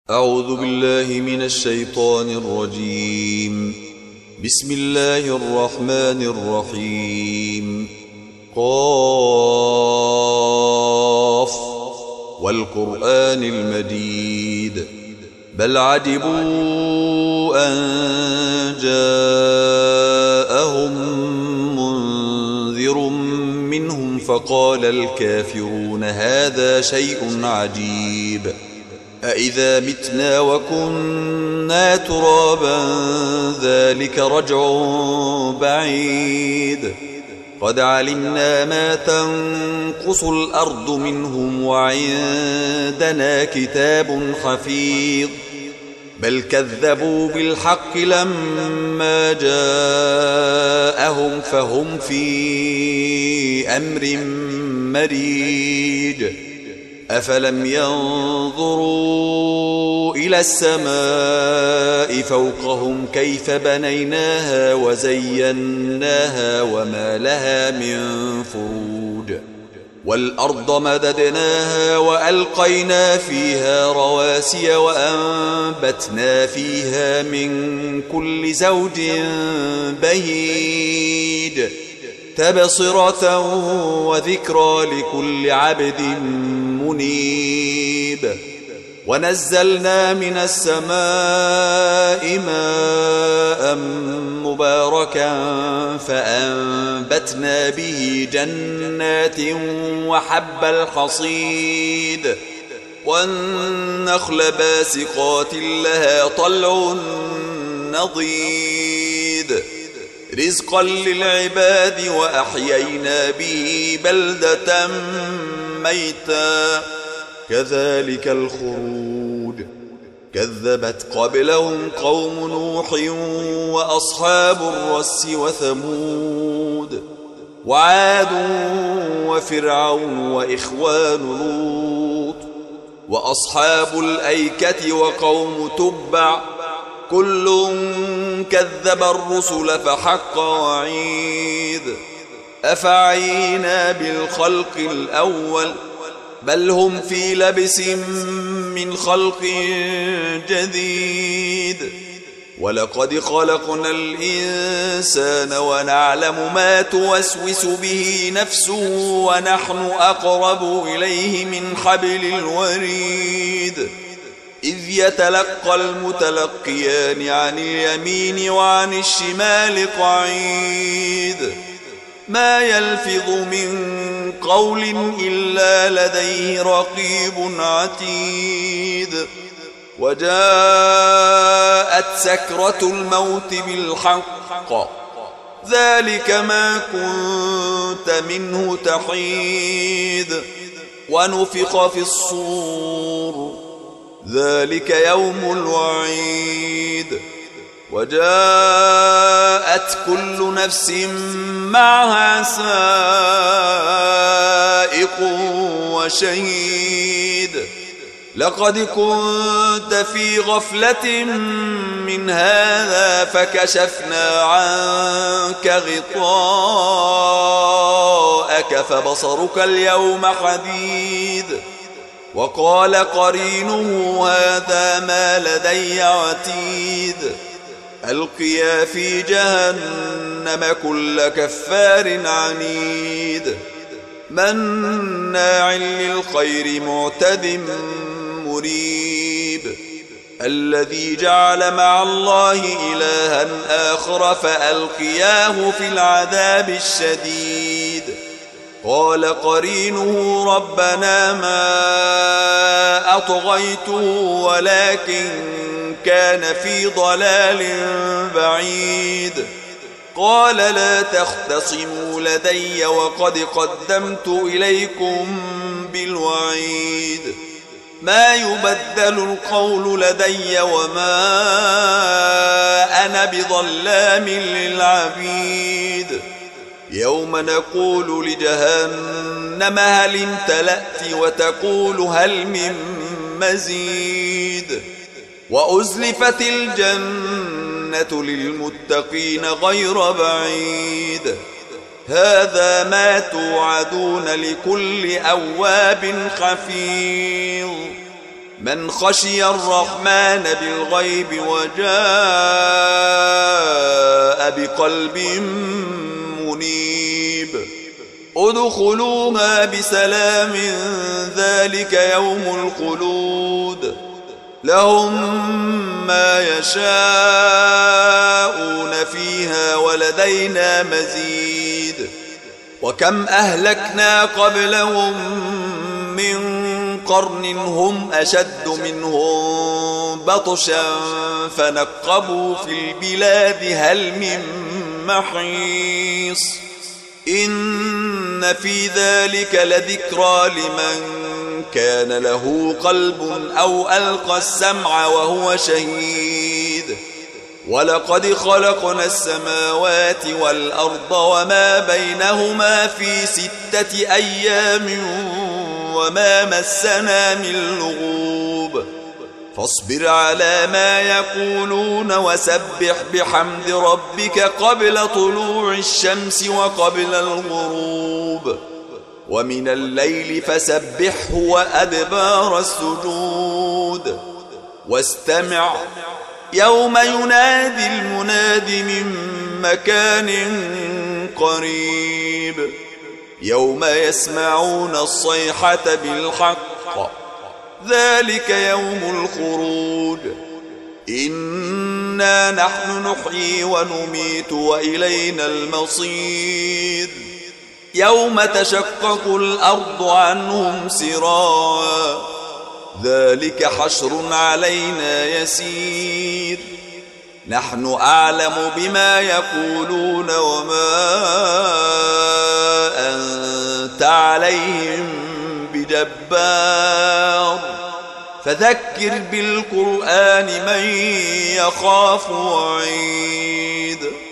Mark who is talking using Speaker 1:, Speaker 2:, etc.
Speaker 1: أعوذ بالله من الشيطان الرجيم. بسم الله الرحمن الرحيم. قاف والقرآن المجيد. بل عجبوا أن جاءهم منذر منهم فقال الكافرون هذا شيء عجيب. أإذا متنا وكنا ترابا ذلك رجع بعيد. قد علمنا ما تنقص الأرض منهم وعندنا كتاب حفيظ. بل كذبوا بالحق لما جاءهم فهم في أمر مريج. أفلم ينظروا إلى السماء فوقهم كيف بنيناها وزيناها وما لها من فروج. والأرض مددناها وألقينا فيها رواسي وأنبتنا فيها من كل زوج بهيج تبصرة وذكرى لكل عبد منيب. ونزلنا من السماء ماء مباركا فأنبتنا به جنات وحب الحصيد والنخل باسقات لها طلع نضيد رزقا للعباد وأحيينا به بلدة ميتا كذلك الخروج. كذبت قبلهم قوم نوح وأصحاب الرس وثمود وعاد وفرعون وإخوان لوط وأصحاب الأيكة وقوم تبع كل كذب الرسل فحق وعيد. أفعينا بالخلق الأول بل هم في لبس من خلق جديد. ولقد خلقنا الإنسان ونعلم ما توسوس به نفسه ونحن أقرب إليه من حبل الوريد. إذ يتلقى المتلقيان عن اليمين وعن الشمال قعيد. ما يلفظ من قول إلا لديه رقيب عتيد. وجاءت سكرة الموت بالحق ذلك ما كنت منه تحيد. ونفخ في الصور ذلك يوم الوعيد. وجاءت كل نفس معها سائق وشهيد. لقد كنت في غفلة من هذا فكشفنا عنك غطاءك فبصرك اليوم حديد. وقال قرينه هذا ما لدي عتيد. ألقيا في جهنم كل كفار عنيد مناع للخير معتد مريب. الذي جعل مع الله إلها آخر فألقياه في العذاب الشديد. قال قرينه ربنا ما أطغيته ولكن كان في ضلال بعيد. قال لا تختصموا لدي وقد قدمت إليكم بالوعيد. ما يبدل القول لدي وما أنا بظلام للعبيد. يوم نقول لجهنم هل امتلأت وتقول هل من مزيد. وأزلفت الجنة للمتقين غير بعيد. هذا ما توعدون لكل أواب حفيظ من خشي الرحمن بالغيب وجاء بقلب منيب ادخلوها بسلام ذلك يوم الخلود لهم ما يشاءون فيها ولدينا مزيد وكم أهلكنا قبلهم من قرن هم أشد منهم بطشا فنقبوا في البلاد هل من محيص إن في ذلك لذكرى لمن كان له قلب أو ألقى السمع وهو شهيد ولقد خلقنا السماوات والأرض وما بينهما في 6 أيام وما مسنا من لغوب فاصبر على ما يقولون وسبح بحمد ربك قبل طلوع الشمس وقبل الغروب ومن الليل فسبحه وأدبار السجود واستمع يوم ينادي المناد من مكان قريب يوم يسمعون الصيحة بالحق ذلك يوم الخروج إنا نحن نحيي ونميت وإلينا المصير يوم تشقق الأرض عنهم سراعا ذلك حشر علينا يسير نحن أعلم بما يقولون وما أنت عليهم بجبار فذكر بالقرآن من يخاف وعيد